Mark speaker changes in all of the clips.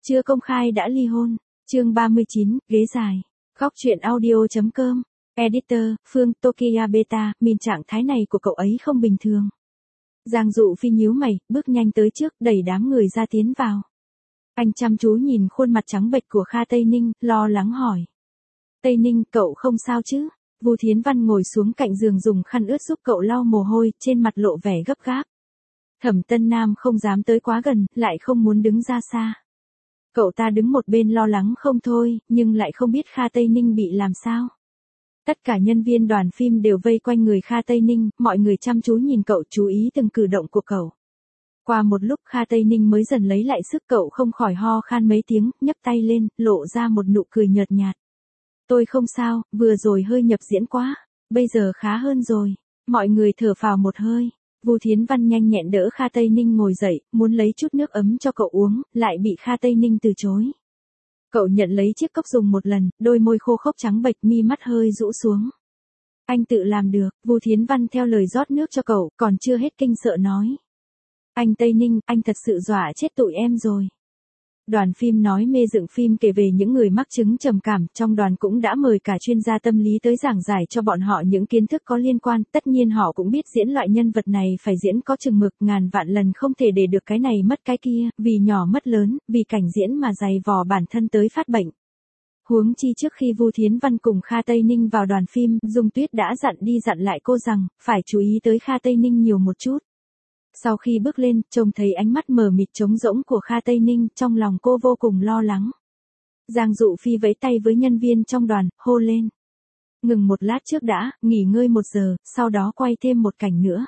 Speaker 1: chưa công khai đã ly hôn. Chương 39, ghế dài. Góc truyện audio.com. Editor, Phương, Tokia Beta, min trạng thái này của cậu ấy không bình thường. Giang Dụ Phi nhíu mày, bước nhanh tới trước, đẩy đám người ra tiến vào. Anh chăm chú nhìn khuôn mặt trắng bệch của Kha Tây Ninh, lo lắng hỏi. Tây Ninh, cậu không sao chứ? Vu Thiến Văn ngồi xuống cạnh giường dùng khăn ướt giúp cậu lau mồ hôi, trên mặt lộ vẻ gấp gáp. Thẩm Tân Nam không dám tới quá gần, lại không muốn đứng ra xa. Cậu ta đứng một bên lo lắng không thôi, nhưng lại không biết Kha Tây Ninh bị làm sao. Tất cả nhân viên đoàn phim đều vây quanh người Kha Tây Ninh, mọi người chăm chú nhìn cậu, chú ý từng cử động của cậu. Qua một lúc Kha Tây Ninh mới dần lấy lại sức, cậu không khỏi ho khan mấy tiếng, nhấc tay lên, lộ ra một nụ cười nhợt nhạt. Tôi không sao, vừa rồi hơi nhập diễn quá, bây giờ khá hơn rồi. Mọi người thở phào một hơi. Vu Thiến Văn nhanh nhẹn đỡ Kha Tây Ninh ngồi dậy, muốn lấy chút nước ấm cho cậu uống, lại bị Kha Tây Ninh từ chối. Cậu nhận lấy chiếc cốc dùng một lần, đôi môi khô khốc trắng bệch, mi mắt hơi rũ xuống. Anh tự làm được. Vu Thiến Văn theo lời rót nước cho cậu, còn chưa hết kinh sợ nói. Anh Tây Ninh, anh thật sự dọa chết tụi em rồi. Đoàn phim nói mê dựng phim kể về những người mắc chứng trầm cảm, trong đoàn cũng đã mời cả chuyên gia tâm lý tới giảng giải cho bọn họ những kiến thức có liên quan, tất nhiên họ cũng biết diễn loại nhân vật này phải diễn có chừng mực, ngàn vạn lần không thể để được cái này mất cái kia, vì nhỏ mất lớn, vì cảnh diễn mà dày vò bản thân tới phát bệnh. Huống chi trước khi Vu Thiến Văn cùng Kha Tây Ninh vào đoàn phim, Dung Tuyết đã dặn đi dặn lại cô rằng, phải chú ý tới Kha Tây Ninh nhiều một chút. Sau khi bước lên, trông thấy ánh mắt mờ mịt trống rỗng của Kha Tây Ninh, trong lòng cô vô cùng lo lắng. Giang Dụ Phi vẫy tay với nhân viên trong đoàn, hô lên. Ngừng một lát trước đã, nghỉ ngơi 1 giờ, sau đó quay thêm một cảnh nữa.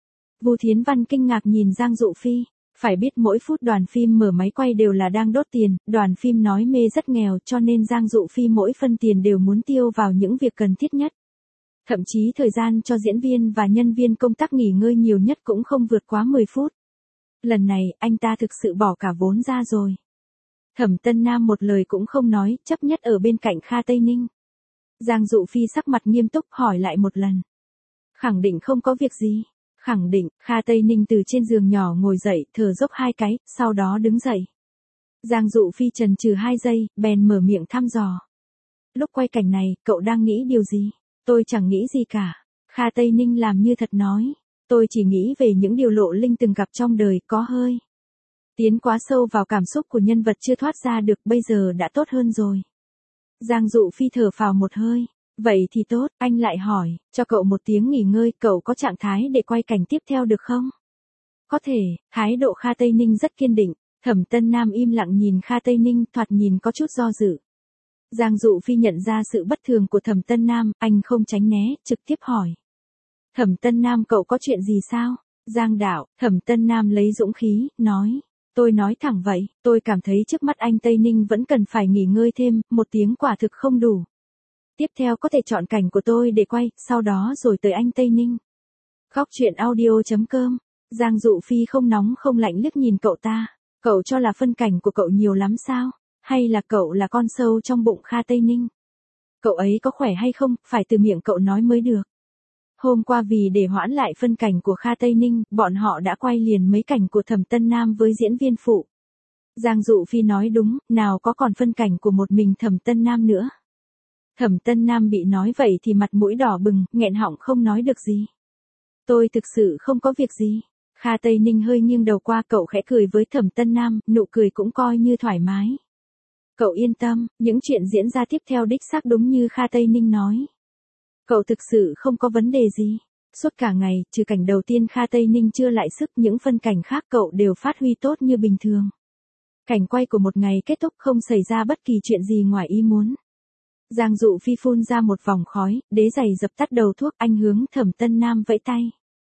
Speaker 1: Vu Thiến Văn kinh ngạc nhìn Giang Dụ Phi. Phải biết mỗi phút đoàn phim mở máy quay đều là đang đốt tiền, đoàn phim nói mê rất nghèo cho nên Giang Dụ Phi mỗi phân tiền đều muốn tiêu vào những việc cần thiết nhất. Thậm chí thời gian cho diễn viên và nhân viên công tác nghỉ ngơi nhiều nhất cũng không vượt quá 10 phút. Lần này, anh ta thực sự bỏ cả vốn ra rồi. Thẩm Tân Nam một lời cũng không nói, chấp nhất ở bên cạnh Kha Tây Ninh. Giang Dụ Phi sắc mặt nghiêm túc hỏi lại một lần. Khẳng định không có việc gì. Khẳng định. Kha Tây Ninh từ trên giường nhỏ ngồi dậy, thở dốc 2 cái, sau đó đứng dậy. Giang Dụ Phi chần chừ 2 giây, bèn mở miệng thăm dò. Lúc quay cảnh này, cậu đang nghĩ điều gì? Tôi chẳng nghĩ gì cả. Kha Tây Ninh làm như thật nói. Tôi chỉ nghĩ về những điều Lộ Linh từng gặp trong đời, có hơi tiến quá sâu vào cảm xúc của nhân vật chưa thoát ra được, bây giờ đã tốt hơn rồi. Giang Dụ Phi thở phào một hơi. Vậy thì tốt, anh lại hỏi, cho cậu một tiếng nghỉ ngơi, cậu có trạng thái để quay cảnh tiếp theo được không? Có thể. Thái độ Kha Tây Ninh rất kiên định. Thẩm Tân Nam im lặng nhìn Kha Tây Ninh, thoạt nhìn có chút do dự. Giang Dụ Phi nhận ra sự bất thường của Thẩm Tân Nam, anh không tránh né, trực tiếp hỏi. Thẩm Tân Nam, cậu có chuyện gì sao? Giang đạo. Thẩm Tân Nam lấy dũng khí, nói. Tôi nói thẳng vậy, tôi cảm thấy trước mắt anh Tây Ninh vẫn cần phải nghỉ ngơi thêm, 1 tiếng quả thực không đủ. Tiếp theo có thể chọn cảnh của tôi để quay, sau đó rồi tới anh Tây Ninh. Góc truyện audio.com. Giang Dụ Phi không nóng không lạnh liếc nhìn cậu ta. Cậu cho là phân cảnh của cậu nhiều lắm sao? Hay là cậu là con sâu trong bụng Kha Tây Ninh? Cậu ấy có khỏe hay không, phải từ miệng cậu nói mới được. Hôm qua vì để hoãn lại phân cảnh của Kha Tây Ninh, bọn họ đã quay liền mấy cảnh của Thẩm Tân Nam với diễn viên phụ. Giang Dụ Phi nói đúng, nào có còn phân cảnh của một mình Thẩm Tân Nam nữa. Thẩm Tân Nam bị nói vậy thì mặt mũi đỏ bừng, nghẹn họng không nói được gì. Tôi thực sự không có việc gì. Kha Tây Ninh hơi nghiêng đầu qua, cậu khẽ cười với Thẩm Tân Nam, nụ cười cũng coi như thoải mái. Cậu yên tâm, những chuyện diễn ra tiếp theo đích xác đúng như Kha Tây Ninh nói. Cậu thực sự không có vấn đề gì. Suốt cả ngày, trừ cảnh đầu tiên Kha Tây Ninh chưa lại sức, những phân cảnh khác cậu đều phát huy tốt như bình thường. Cảnh quay của một ngày kết thúc không xảy ra bất kỳ chuyện gì ngoài ý muốn. Giang Dụ Phi phun ra một vòng khói, đế giày dập tắt đầu thuốc, anh hướng Thẩm Tân Nam vẫy tay.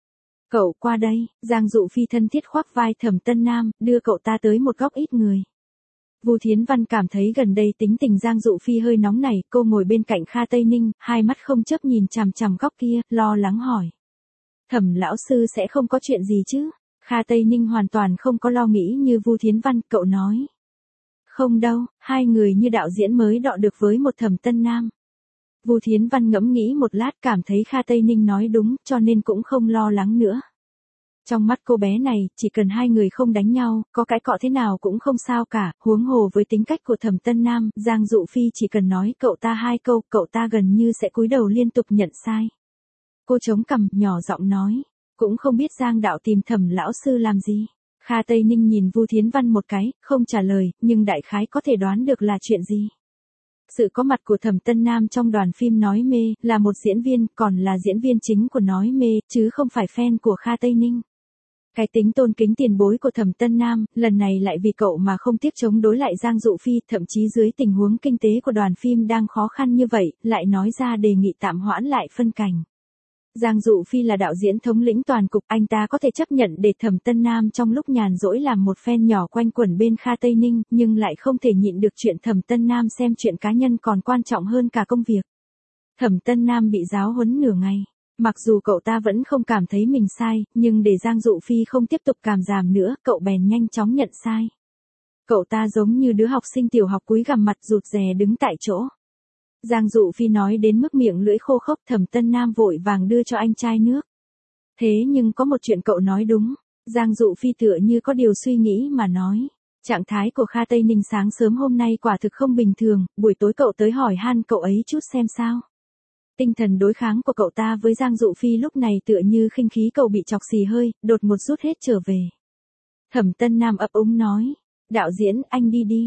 Speaker 1: Cậu qua đây. Giang Dụ Phi thân thiết khoác vai Thẩm Tân Nam, đưa cậu ta tới một góc ít người. Vu Thiến Văn cảm thấy gần đây tính tình Giang Dụ Phi hơi nóng nảy, cô ngồi bên cạnh Kha Tây Ninh, hai mắt không chớp nhìn chằm chằm góc kia, lo lắng hỏi. Thẩm lão sư sẽ không có chuyện gì chứ? Kha Tây Ninh hoàn toàn không có lo nghĩ như Vu Thiến Văn, cậu nói. Không đâu, 2 người như đạo diễn mới đọ được với một Thẩm Tân Nam. Vu Thiến Văn ngẫm nghĩ một lát, cảm thấy Kha Tây Ninh nói đúng, cho nên cũng không lo lắng nữa. Trong mắt cô bé này, chỉ cần hai người không đánh nhau, có cãi cọ thế nào cũng không sao cả, huống hồ với tính cách của Thẩm Tân Nam, Giang Dụ Phi chỉ cần nói cậu ta hai câu, cậu ta gần như sẽ cúi đầu liên tục nhận sai. Cô chống cằm, nhỏ giọng nói, cũng không biết Giang đạo tìm Thẩm lão sư làm gì. Kha Tây Ninh nhìn Vu Thiến Văn một cái, không trả lời, nhưng đại khái có thể đoán được là chuyện gì. Sự có mặt của Thẩm Tân Nam trong đoàn phim Nói Mê, là một diễn viên, còn là diễn viên chính của Nói Mê, chứ không phải fan của Kha Tây Ninh. Cái tính tôn kính tiền bối của Thẩm Tân Nam, lần này lại vì cậu mà không tiếc chống đối lại Giang Dụ Phi, thậm chí dưới tình huống kinh tế của đoàn phim đang khó khăn như vậy, lại nói ra đề nghị tạm hoãn lại phân cảnh. Giang Dụ Phi là đạo diễn thống lĩnh toàn cục, anh ta có thể chấp nhận để Thẩm Tân Nam trong lúc nhàn rỗi làm một fan nhỏ quanh quẩn bên Kha Tây Ninh, nhưng lại không thể nhịn được chuyện Thẩm Tân Nam xem chuyện cá nhân còn quan trọng hơn cả công việc. Thẩm Tân Nam bị giáo huấn nửa ngày. Mặc dù cậu ta vẫn không cảm thấy mình sai, nhưng để Giang Dụ Phi không tiếp tục cảm giảm nữa, cậu bèn nhanh chóng nhận sai. Cậu ta giống như đứa học sinh tiểu học cúi gằm mặt rụt rè đứng tại chỗ. Giang Dụ Phi nói đến mức miệng lưỡi khô khốc, Thẩm Tân Nam vội vàng đưa cho anh chai nước. Thế nhưng có một chuyện cậu nói đúng. Giang Dụ Phi tựa như có điều suy nghĩ mà nói. Trạng thái của Kha Tây Ninh sáng sớm hôm nay quả thực không bình thường, buổi tối cậu tới hỏi han cậu ấy chút xem sao. Tinh thần đối kháng của cậu ta với Giang Dụ Phi lúc này tựa như khinh khí cậu bị chọc xì hơi, đột ngột rút hết trở về. Thẩm Tân Nam ấp úng nói, đạo diễn, anh đi đi.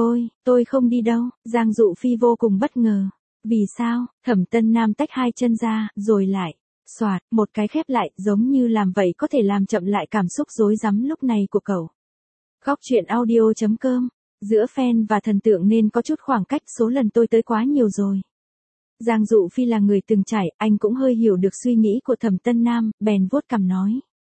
Speaker 1: Tôi không đi đâu. Giang Dụ Phi vô cùng bất ngờ. Vì sao? Thẩm Tân Nam tách hai chân ra, rồi lại, xoạt, một cái khép lại, giống như làm vậy có thể làm chậm lại cảm xúc rối rắm lúc này của cậu. Góc truyện audio.com, giữa fan và thần tượng nên có chút khoảng cách, số lần tôi tới quá nhiều rồi. Giang Dụ Phi là người từng trải, anh cũng hơi hiểu được suy nghĩ của Thẩm Tân Nam, bèn vuốt cằm nói.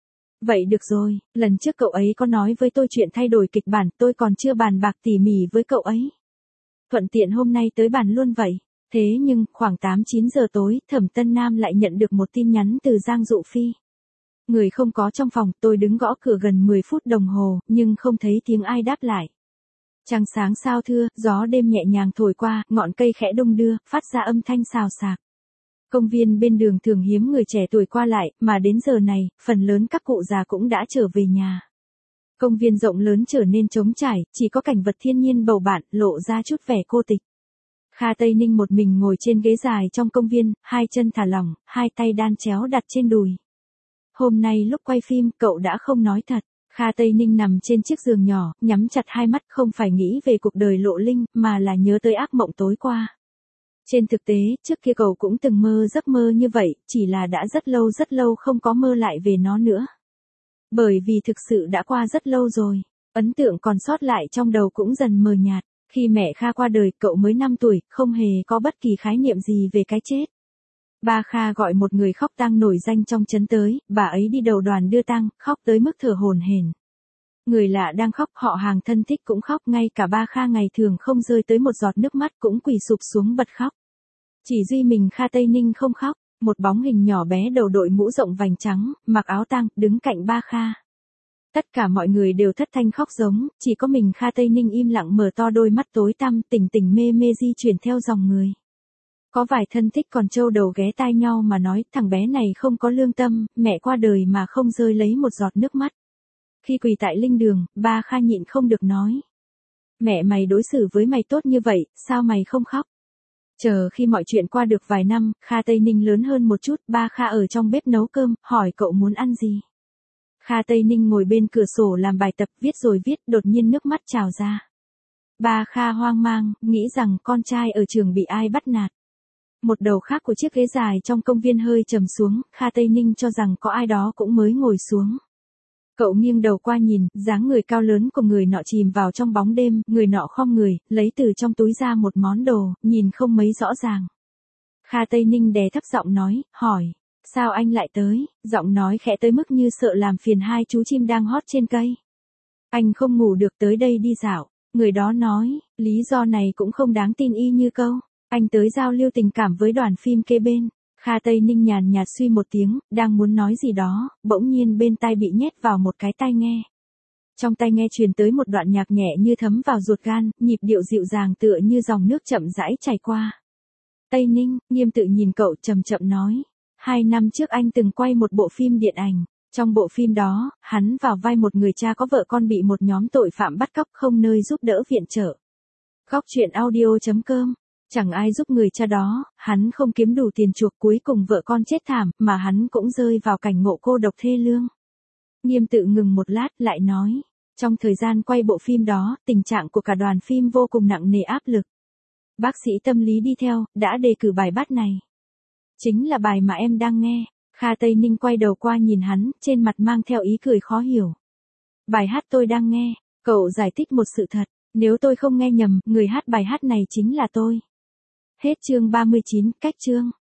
Speaker 1: Vậy được rồi, lần trước cậu ấy có nói với tôi chuyện thay đổi kịch bản, tôi còn chưa bàn bạc tỉ mỉ với cậu ấy. Thuận tiện hôm nay tới bàn luôn vậy. Thế nhưng, khoảng 8-9 giờ tối, Thẩm Tân Nam lại nhận được một tin nhắn từ Giang Dụ Phi. Người không có trong phòng, tôi đứng gõ cửa gần 10 phút đồng hồ, nhưng không thấy tiếng ai đáp lại. Trăng sáng sao thưa, gió đêm nhẹ nhàng thổi qua, ngọn cây khẽ đung đưa, phát ra âm thanh xào xạc. Công viên bên đường thường hiếm người trẻ tuổi qua lại, mà đến giờ này, phần lớn các cụ già cũng đã trở về nhà. Công viên rộng lớn trở nên trống trải, chỉ có cảnh vật thiên nhiên bầu bạn, lộ ra chút vẻ cô tịch. Kha Tây Ninh một mình ngồi trên ghế dài trong công viên, hai chân thả lỏng, hai tay đan chéo đặt trên đùi. Hôm nay lúc quay phim, cậu đã không nói thật. Kha Tây Ninh nằm trên chiếc giường nhỏ, nhắm chặt hai mắt, không phải nghĩ về cuộc đời lộ linh, mà là nhớ tới ác mộng tối qua. Trên thực tế, trước kia cậu cũng từng mơ giấc mơ như vậy, chỉ là đã rất lâu không có mơ lại về nó nữa. Bởi vì thực sự đã qua rất lâu rồi, ấn tượng còn sót lại trong đầu cũng dần mờ nhạt. Khi mẹ Kha qua đời, cậu mới 5 tuổi, không hề có bất kỳ khái niệm gì về cái chết. Ba Kha gọi một người khóc tang nổi danh trong trấn tới, bà ấy đi đầu đoàn đưa tang, khóc tới mức thở hổn hển. Người lạ đang khóc, họ hàng thân thích cũng khóc, ngay cả ba Kha ngày thường không rơi tới một giọt nước mắt cũng quỳ sụp xuống bật khóc. Chỉ duy mình Kha Tây Ninh không khóc, một bóng hình nhỏ bé đầu đội mũ rộng vành trắng, mặc áo tang, đứng cạnh ba Kha. Tất cả mọi người đều thất thanh khóc giống, chỉ có mình Kha Tây Ninh im lặng mở to đôi mắt tối tăm, tỉnh tỉnh mê mê di chuyển theo dòng người. Có vài thân thích còn trâu đầu ghé tai nhau mà nói, thằng bé này không có lương tâm, mẹ qua đời mà không rơi lấy một giọt nước mắt. Khi quỳ tại linh đường, ba Kha nhịn không được nói. Mẹ mày đối xử với mày tốt như vậy, sao mày không khóc? Chờ khi mọi chuyện qua được vài năm, Kha Tây Ninh lớn hơn một chút, ba Kha ở trong bếp nấu cơm, hỏi cậu muốn ăn gì? Kha Tây Ninh ngồi bên cửa sổ làm bài tập, viết rồi viết, đột nhiên nước mắt trào ra. Ba Kha hoang mang, nghĩ rằng con trai ở trường bị ai bắt nạt. Một đầu khác của chiếc ghế dài trong công viên hơi trầm xuống, Kha Tây Ninh cho rằng có ai đó cũng mới ngồi xuống. Cậu nghiêng đầu qua nhìn, dáng người cao lớn của người nọ chìm vào trong bóng đêm, người nọ khom người, lấy từ trong túi ra một món đồ, nhìn không mấy rõ ràng. Kha Tây Ninh đè thấp giọng nói, hỏi, sao anh lại tới? Giọng nói khẽ tới mức như sợ làm phiền hai chú chim đang hót trên cây. Anh không ngủ được, tới đây đi dạo. Người đó nói, lý do này cũng không đáng tin y như câu. Anh tới giao lưu tình cảm với đoàn phim kế bên. Kha Tây Ninh nhàn nhạt suy một tiếng, đang muốn nói gì đó, bỗng nhiên bên tai bị nhét vào một cái tai nghe. Trong tai nghe truyền tới một đoạn nhạc nhẹ như thấm vào ruột gan, nhịp điệu dịu dàng tựa như dòng nước chậm rãi chảy qua. Tây Ninh, nghiêm tự nhìn cậu, chậm chậm nói. 2 năm trước anh từng quay một bộ phim điện ảnh. Trong bộ phim đó, hắn vào vai một người cha có vợ con bị một nhóm tội phạm bắt cóc không nơi giúp đỡ viện trợ. Góc truyện audio.com. Chẳng ai giúp người cha đó, hắn không kiếm đủ tiền chuộc, cuối cùng vợ con chết thảm, mà hắn cũng rơi vào cảnh ngộ cô độc thê lương. Nghiêm Tự ngừng một lát, lại nói. Trong thời gian quay bộ phim đó, tình trạng của cả đoàn phim vô cùng nặng nề áp lực. Bác sĩ tâm lý đi theo, đã đề cử bài hát này. Chính là bài mà em đang nghe. Kha Tây Ninh quay đầu qua nhìn hắn, trên mặt mang theo ý cười khó hiểu. Bài hát tôi đang nghe, cậu giải thích một sự thật, nếu tôi không nghe nhầm, người hát bài hát này chính là tôi. Hết chương 39, cách chương.